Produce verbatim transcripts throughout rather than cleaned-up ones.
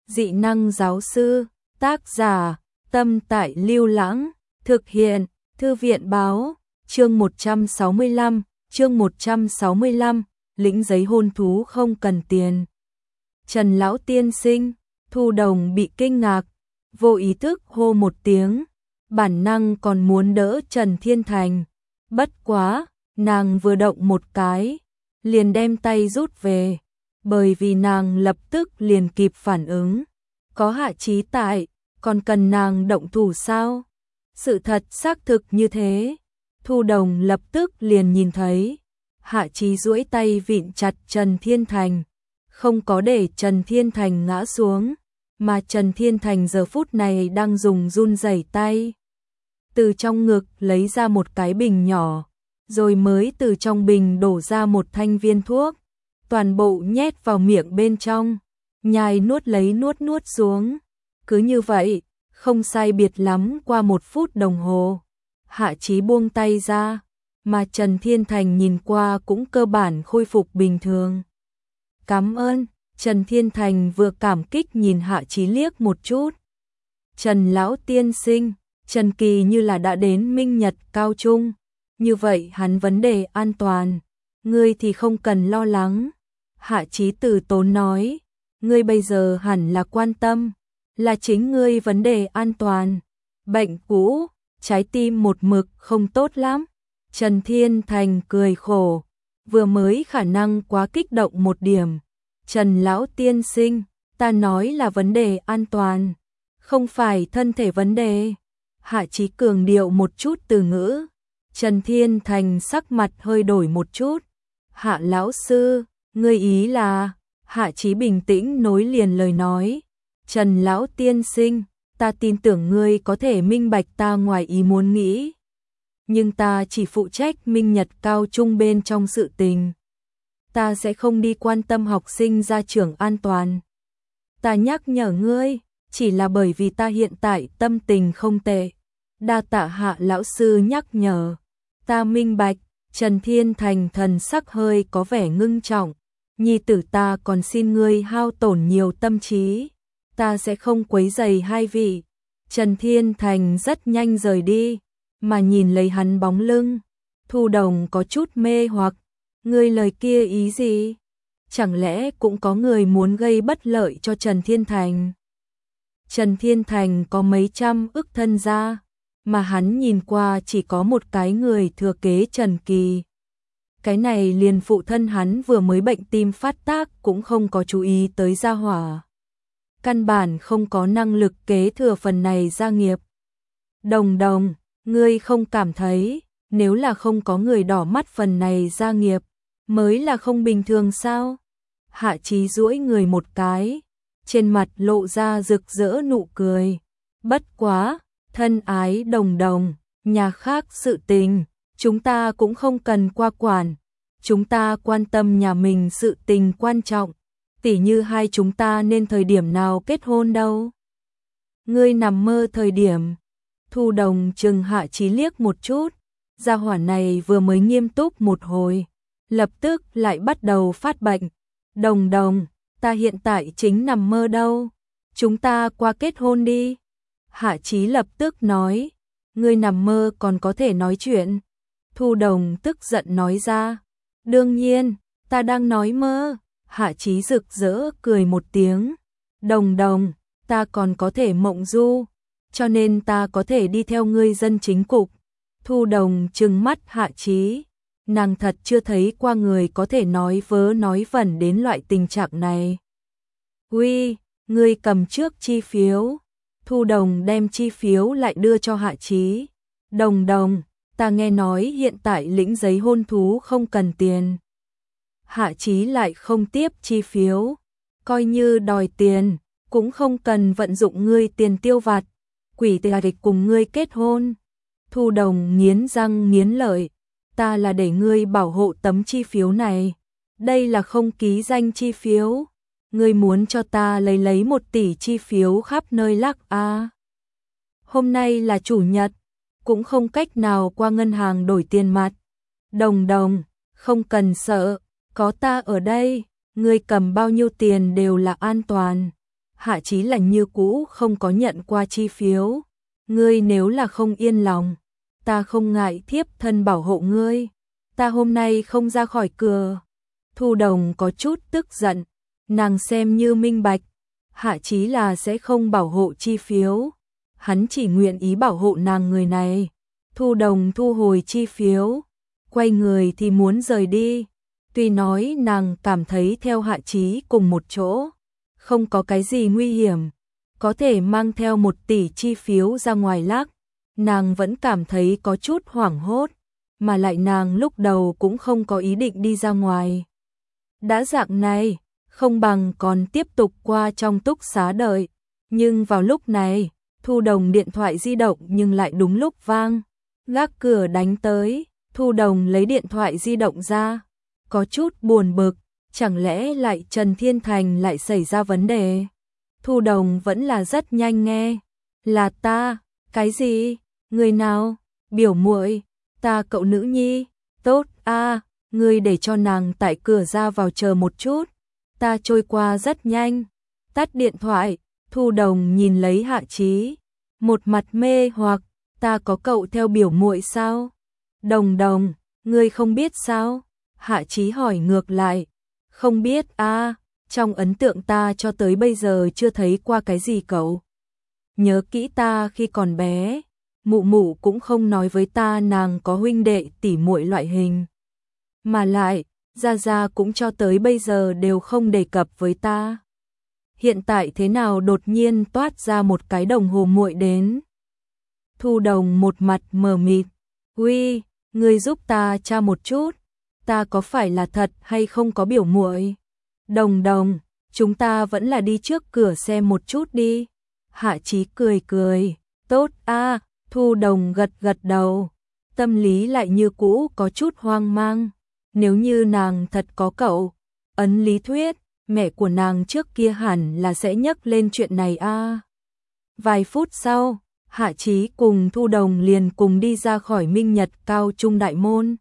Dị năng giáo sư, tác giả, Tâm Tại Lưu Lãng, thực hiện, Thư viện báo, chương một trăm sáu mươi lăm, chương một trăm sáu mươi lăm, lĩnh giấy hôn thú không cần tiền. Trần lão tiên sinh, Thu Đồng bị kinh ngạc, vô ý thức hô một tiếng, bản năng còn muốn đỡ Trần Thiên Thành, bất quá, nàng vừa động một cái, liền đem tay rút về, bởi vì nàng lập tức liền kịp phản ứng, có Hạ Chí tại, còn cần nàng động thủ sao? Sự thật xác thực như thế, Thu Đồng lập tức liền nhìn thấy, Hạ Chí duỗi tay vịn chặt Trần Thiên Thành, không có để Trần Thiên Thành ngã xuống, mà Trần Thiên Thành giờ phút này đang dùng run rẩy tay, từ trong ngực lấy ra một cái bình nhỏ, rồi mới từ trong bình đổ ra một thanh viên thuốc, toàn bộ nhét vào miệng bên trong, nhai nuốt lấy nuốt nuốt xuống. Cứ như vậy, không sai biệt lắm qua một phút đồng hồ, Hạ Chí buông tay ra, mà Trần Thiên Thành nhìn qua cũng cơ bản khôi phục bình thường. Cảm ơn, Trần Thiên Thành vừa cảm kích nhìn Hạ Chí liếc một chút. Trần lão tiên sinh, Trần Kỳ như là đã đến Minh Nhật cao trung, như vậy hắn vấn đề an toàn, ngươi thì không cần lo lắng. Hạ Chí từ tốn nói, ngươi bây giờ hẳn là quan tâm, là chính ngươi vấn đề an toàn. Bệnh cũ, trái tim một mực không tốt lắm. Trần Thiên Thành cười khổ, vừa mới khả năng quá kích động một điểm. Trần lão tiên sinh, ta nói là vấn đề an toàn, không phải thân thể vấn đề. Hạ Chí cường điệu một chút từ ngữ. Trần Thiên Thành sắc mặt hơi đổi một chút. Hạ lão sư, ngươi ý là? Hạ Chí bình tĩnh nối liền lời nói. Trần lão tiên sinh, ta tin tưởng ngươi có thể minh bạch ta ngoài ý muốn nghĩ. Nhưng ta chỉ phụ trách Minh Nhật cao trung bên trong sự tình. Ta sẽ không đi quan tâm học sinh ra trường an toàn. Ta nhắc nhở ngươi, chỉ là bởi vì ta hiện tại tâm tình không tệ. Đa tạ Hạ lão sư nhắc nhở. Ta minh bạch. Trần Thiên Thành thần sắc hơi có vẻ ngưng trọng. Nhi tử ta còn xin ngươi hao tổn nhiều tâm trí. Ta sẽ không quấy rầy hai vị. Trần Thiên Thành rất nhanh rời đi, mà nhìn lấy hắn bóng lưng, Thu Đồng có chút mê hoặc, ngươi lời kia ý gì? Chẳng lẽ cũng có người muốn gây bất lợi cho Trần Thiên Thành? Trần Thiên Thành có mấy trăm ức thân gia, mà hắn nhìn qua chỉ có một cái người thừa kế Trần Kỳ. Cái này liền phụ thân hắn vừa mới bệnh tim phát tác cũng không có chú ý tới gia hỏa. Căn bản không có năng lực kế thừa phần này gia nghiệp. Đồng Đồng, ngươi không cảm thấy, nếu là không có người đỏ mắt phần này gia nghiệp, mới là không bình thường sao? Hạ Chí duỗi người một cái, trên mặt lộ ra rực rỡ nụ cười. Bất quá, thân ái Đồng Đồng, nhà khác sự tình, chúng ta cũng không cần qua quản. Chúng ta quan tâm nhà mình sự tình quan trọng. Tỉ như hai chúng ta nên thời điểm nào kết hôn đâu? Ngươi nằm mơ thời điểm. Thu Đồng chừng Hạ Chí liếc một chút, gia hỏa này vừa mới nghiêm túc một hồi, lập tức lại bắt đầu phát bệnh. Đồng Đồng, ta hiện tại chính nằm mơ đâu, chúng ta qua kết hôn đi. Hạ Chí lập tức nói, ngươi nằm mơ còn có thể nói chuyện. Thu Đồng tức giận nói ra, đương nhiên, ta đang nói mơ. Hạ Chí rực rỡ cười một tiếng. Đồng Đồng, ta còn có thể mộng du, cho nên ta có thể đi theo ngươi dân chính cục. Thu Đồng trừng mắt Hạ Chí, nàng thật chưa thấy qua người có thể nói vớ nói vẩn đến loại tình trạng này. Uy, ngươi cầm trước chi phiếu. Thu Đồng đem chi phiếu lại đưa cho Hạ Chí. Đồng Đồng, ta nghe nói hiện tại lĩnh giấy hôn thú không cần tiền. Hạ Chí lại không tiếp chi phiếu, coi như đòi tiền, cũng không cần vận dụng ngươi tiền tiêu vặt, quỷ tà địch cùng ngươi kết hôn. Thu Đồng nghiến răng nghiến lợi, ta là để ngươi bảo hộ tấm chi phiếu này, đây là không ký danh chi phiếu, ngươi muốn cho ta lấy lấy một tỷ chi phiếu khắp nơi lắc à. Hôm nay là chủ nhật, cũng không cách nào qua ngân hàng đổi tiền mặt. Đồng Đồng, không cần sợ. Có ta ở đây, ngươi cầm bao nhiêu tiền đều là an toàn. Hạ Chí là như cũ không có nhận qua chi phiếu. Ngươi nếu là không yên lòng, ta không ngại thiếp thân bảo hộ ngươi. Ta hôm nay không ra khỏi cửa. Thu Đồng có chút tức giận, nàng xem như minh bạch, Hạ Chí là sẽ không bảo hộ chi phiếu. Hắn chỉ nguyện ý bảo hộ nàng người này. Thu Đồng thu hồi chi phiếu, quay người thì muốn rời đi. Tuy nói nàng cảm thấy theo Hạ Chí cùng một chỗ, không có cái gì nguy hiểm, có thể mang theo một tỷ chi phiếu ra ngoài lắc, nàng vẫn cảm thấy có chút hoảng hốt, mà lại nàng lúc đầu cũng không có ý định đi ra ngoài. Đã dạng này, không bằng còn tiếp tục qua trong túc xá đợi, nhưng vào lúc này, Thu Đồng điện thoại di động nhưng lại đúng lúc vang, gác cửa đánh tới, Thu Đồng lấy điện thoại di động ra, có chút buồn bực, chẳng lẽ lại Trần Thiên Thành lại xảy ra vấn đề. Thu Đồng vẫn là rất nhanh nghe, là ta, cái gì, người nào, biểu muội, ta cậu nữ nhi, tốt a, ngươi để cho nàng tại cửa ra vào chờ một chút, ta trôi qua rất nhanh. Tắt điện thoại, Thu Đồng nhìn lấy Hạ Chí, một mặt mê hoặc, ta có cậu theo biểu muội sao? Đồng Đồng, ngươi không biết sao? Hạ Chí hỏi ngược lại, không biết a, trong ấn tượng ta cho tới bây giờ chưa thấy qua cái gì cậu. Nhớ kỹ ta khi còn bé, mụ mụ cũng không nói với ta nàng có huynh đệ tỷ muội loại hình. Mà lại, Gia Gia cũng cho tới bây giờ đều không đề cập với ta. Hiện tại thế nào đột nhiên toát ra một cái đồng hồ muội đến. Thu Đồng một mặt mờ mịt, uy, ngươi giúp ta tra một chút, ta có phải là thật hay không có biểu muội? Đồng Đồng, chúng ta vẫn là đi trước cửa xem một chút đi. Hạ Chí cười cười, tốt a. Thu Đồng gật gật đầu, tâm lý lại như cũ có chút hoang mang. Nếu như nàng thật có cậu, ấn lý thuyết, mẹ của nàng trước kia hẳn là sẽ nhắc lên chuyện này a. Vài phút sau, Hạ Chí cùng Thu Đồng liền cùng đi ra khỏi Minh Nhật Cao Trung đại môn.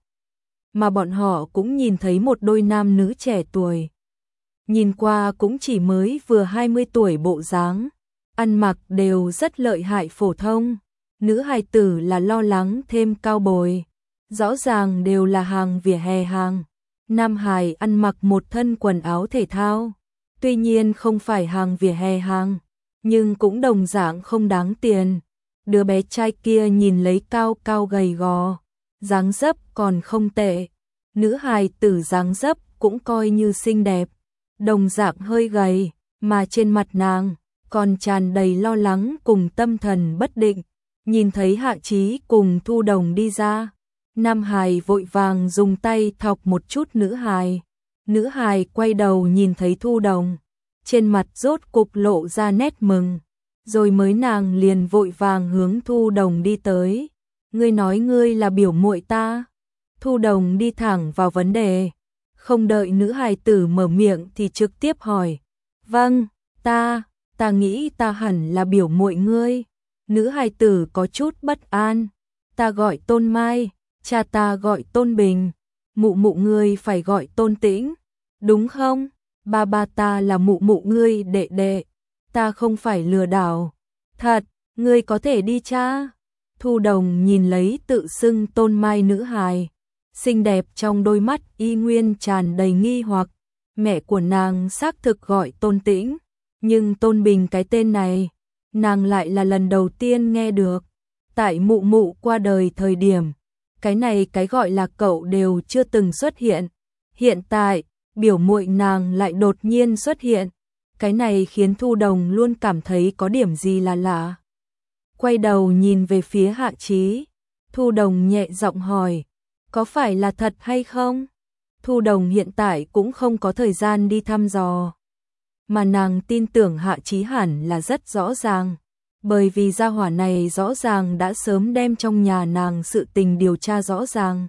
Mà bọn họ cũng nhìn thấy một đôi nam nữ trẻ tuổi. Nhìn qua cũng chỉ mới vừa hai mươi tuổi bộ dáng, ăn mặc đều rất lợi hại phổ thông. Nữ hài tử là lo lắng thêm cao bồi, rõ ràng đều là hàng vỉa hè hàng. Nam hài ăn mặc một thân quần áo thể thao, tuy nhiên không phải hàng vỉa hè hàng, nhưng cũng đồng dạng không đáng tiền. Đứa bé trai kia nhìn lấy cao cao gầy gò, dáng dấp còn không tệ. Nữ hài tử dáng dấp cũng coi như xinh đẹp, đồng dạng hơi gầy, mà trên mặt nàng còn tràn đầy lo lắng cùng tâm thần bất định. Nhìn thấy Hạ Chí cùng Thu Đồng đi ra, nam hài vội vàng dùng tay thọc một chút nữ hài. Nữ hài quay đầu nhìn thấy Thu Đồng, trên mặt rốt cục lộ ra nét mừng, rồi mới nàng liền vội vàng hướng Thu Đồng đi tới. Ngươi nói ngươi là biểu muội ta? Thu Đồng đi thẳng vào vấn đề, không đợi nữ hài tử mở miệng thì trực tiếp hỏi. Vâng, ta, ta nghĩ ta hẳn là biểu muội ngươi. Nữ hài tử có chút bất an. Ta gọi Tôn Mai, cha ta gọi Tôn Bình, mụ mụ ngươi phải gọi Tôn Tĩnh, đúng không? Ba ba ta là mụ mụ ngươi đệ đệ, ta không phải lừa đảo. Thật, ngươi có thể đi cha. Thu Đồng nhìn lấy tự xưng Tôn Mai nữ hài, xinh đẹp trong đôi mắt y nguyên tràn đầy nghi hoặc. Mẹ của nàng xác thực gọi Tôn Tĩnh, nhưng Tôn Bình cái tên này, nàng lại là lần đầu tiên nghe được. Tại mụ mụ qua đời thời điểm, cái này cái gọi là cậu đều chưa từng xuất hiện. Hiện tại, biểu muội nàng lại đột nhiên xuất hiện. Cái này khiến Thu Đồng luôn cảm thấy có điểm gì là lạ. Quay đầu nhìn về phía Hạ Chí, Thu Đồng nhẹ giọng hỏi, có phải là thật hay không? Thu Đồng hiện tại cũng không có thời gian đi thăm dò, mà nàng tin tưởng Hạ Chí hẳn là rất rõ ràng, bởi vì gia hỏa này rõ ràng đã sớm đem trong nhà nàng sự tình điều tra rõ ràng.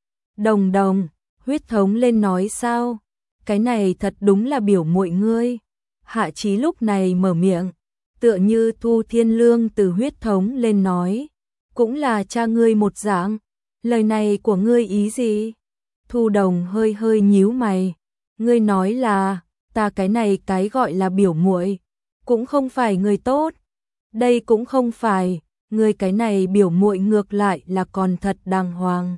Đồng Đồng, huyết thống lên nói sao? Cái này thật đúng là biểu muội ngươi. Hạ Chí lúc này mở miệng, tựa như Thu Thiên Lương từ huyết thống lên nói, cũng là cha ngươi một dạng. Lời này của ngươi ý gì? Thu Đồng hơi hơi nhíu mày, ngươi nói là ta cái này cái gọi là biểu muội, cũng không phải người tốt. Đây cũng không phải, ngươi cái này biểu muội ngược lại là còn thật đàng hoàng.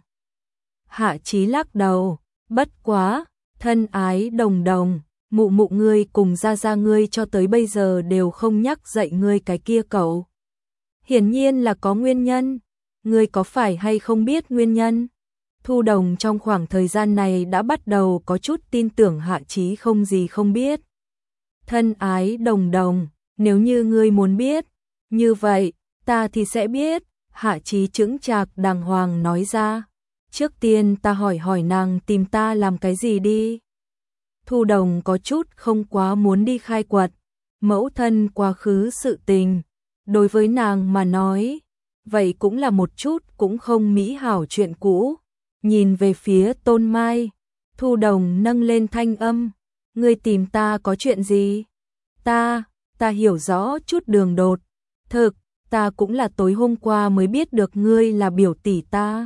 Hạ Chí lắc đầu, bất quá, thân ái đồng đồng, mụ mụ ngươi cùng gia gia ngươi cho tới bây giờ đều không nhắc dạy ngươi cái kia cậu. Hiển nhiên là có nguyên nhân, ngươi có phải hay không biết nguyên nhân? Thu Đồng trong khoảng thời gian này đã bắt đầu có chút tin tưởng Hạ Chí không gì không biết. Thân ái đồng đồng, nếu như ngươi muốn biết, như vậy, ta thì sẽ biết, Hạ Chí chững chạc đàng hoàng nói ra. Trước tiên ta hỏi hỏi nàng tìm ta làm cái gì đi. Thu Đồng có chút không quá muốn đi khai quật, mẫu thân quá khứ sự tình. Đối với nàng mà nói, vậy cũng là một chút cũng không mỹ hảo chuyện cũ. Nhìn về phía Tôn Mai, Thu Đồng nâng lên thanh âm, ngươi tìm ta có chuyện gì? Ta, ta hiểu rõ chút đường đột. Thực, ta cũng là tối hôm qua mới biết được ngươi là biểu tỷ ta.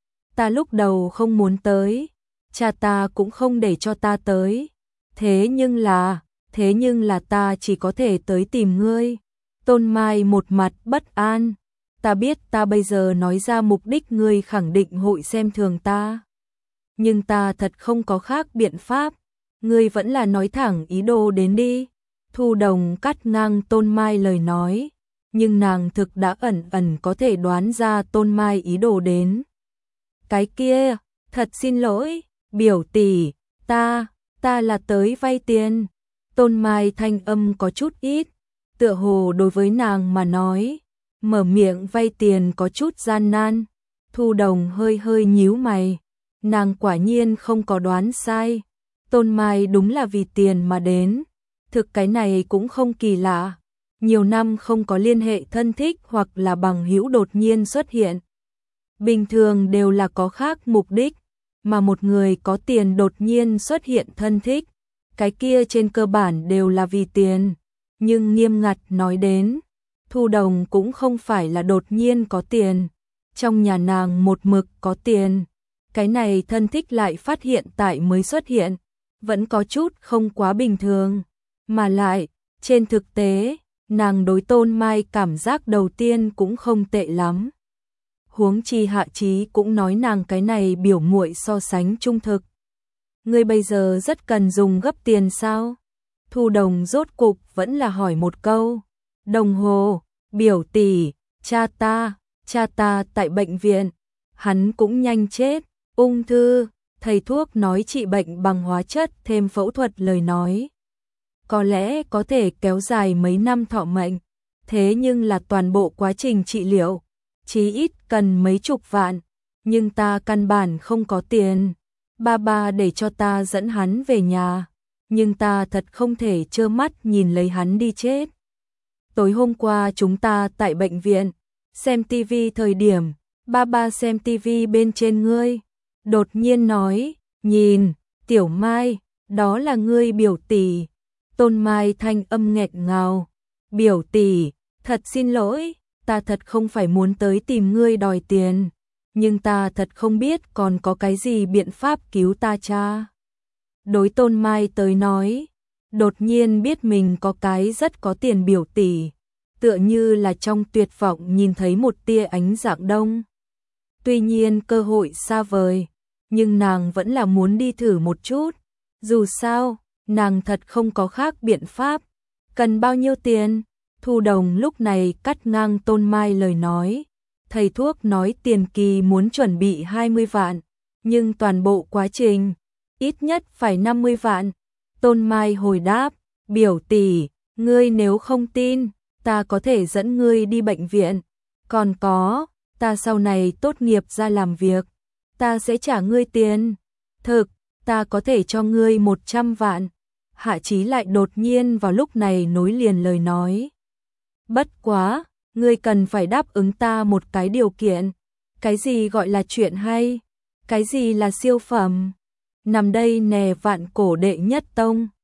Ta lúc đầu không muốn tới, cha ta cũng không để cho ta tới. Thế nhưng là, thế nhưng là ta chỉ có thể tới tìm ngươi. Tôn Mai một mặt bất an. Ta biết ta bây giờ nói ra mục đích ngươi khẳng định hội xem thường ta. Nhưng ta thật không có khác biện pháp. Ngươi vẫn là nói thẳng ý đồ đến đi. Thu Đồng cắt ngang Tôn Mai lời nói. Nhưng nàng thực đã ẩn ẩn có thể đoán ra Tôn Mai ý đồ đến. Cái kia, thật xin lỗi, biểu tỷ, ta, ta là tới vay tiền. Tôn Mai thanh âm có chút ít, tựa hồ đối với nàng mà nói, mở miệng vay tiền có chút gian nan. Thu Đồng hơi hơi nhíu mày, nàng quả nhiên không có đoán sai. Tôn Mai đúng là vì tiền mà đến, thực cái này cũng không kỳ lạ. Nhiều năm không có liên hệ thân thích hoặc là bằng hữu đột nhiên xuất hiện. Bình thường đều là có khác mục đích, mà một người có tiền đột nhiên xuất hiện thân thích, cái kia trên cơ bản đều là vì tiền. Nhưng nghiêm ngặt nói đến, Thu Đồng cũng không phải là đột nhiên có tiền, trong nhà nàng một mực có tiền. Cái này thân thích lại phát hiện tại mới xuất hiện, vẫn có chút không quá bình thường. Mà lại, trên thực tế, nàng đối Tôn Mai cảm giác đầu tiên cũng không tệ lắm. Huống chi Hạ Chí cũng nói nàng cái này biểu muội so sánh trung thực. Ngươi bây giờ rất cần dùng gấp tiền sao? Thu Đồng rốt cục vẫn là hỏi một câu. Đồng hồ, biểu tỷ, cha ta, cha ta tại bệnh viện, hắn cũng nhanh chết, ung thư, thầy thuốc nói trị bệnh bằng hóa chất thêm phẫu thuật lời nói. Có lẽ có thể kéo dài mấy năm thọ mệnh, thế nhưng là toàn bộ quá trình trị liệu, chí ít cần mấy chục vạn, nhưng ta căn bản không có tiền. Ba ba để cho ta dẫn hắn về nhà, nhưng ta thật không thể trơ mắt nhìn lấy hắn đi chết. Tối hôm qua chúng ta tại bệnh viện, xem tivi thời điểm, ba ba xem tivi bên trên ngươi, đột nhiên nói, nhìn, Tiểu Mai, đó là ngươi biểu tỷ. Tôn Mai thanh âm nghẹn ngào, biểu tỷ, thật xin lỗi, ta thật không phải muốn tới tìm ngươi đòi tiền, nhưng ta thật không biết còn có cái gì biện pháp cứu ta cha. Đối Tôn Mai tới nói, đột nhiên biết mình có cái rất có tiền biểu tỷ, tựa như là trong tuyệt vọng nhìn thấy một tia ánh dạng đông. Tuy nhiên cơ hội xa vời, nhưng nàng vẫn là muốn đi thử một chút, dù sao, nàng thật không có khác biện pháp. Cần bao nhiêu tiền? Thu Đồng lúc này cắt ngang Tôn Mai lời nói. Thầy thuốc nói tiền kỳ muốn chuẩn bị hai mươi vạn, nhưng toàn bộ quá trình, ít nhất phải năm mươi vạn. Tôn Mai hồi đáp, biểu tỷ, ngươi nếu không tin, ta có thể dẫn ngươi đi bệnh viện. Còn có, ta sau này tốt nghiệp ra làm việc, ta sẽ trả ngươi tiền. Thực, ta có thể cho ngươi một trăm vạn. Hạ Chí lại đột nhiên vào lúc này nối liền lời nói. Bất quá, ngươi cần phải đáp ứng ta một cái điều kiện. Cái gì gọi là chuyện hay? Cái gì là siêu phẩm? Nằm đây nè vạn cổ đệ nhất tông.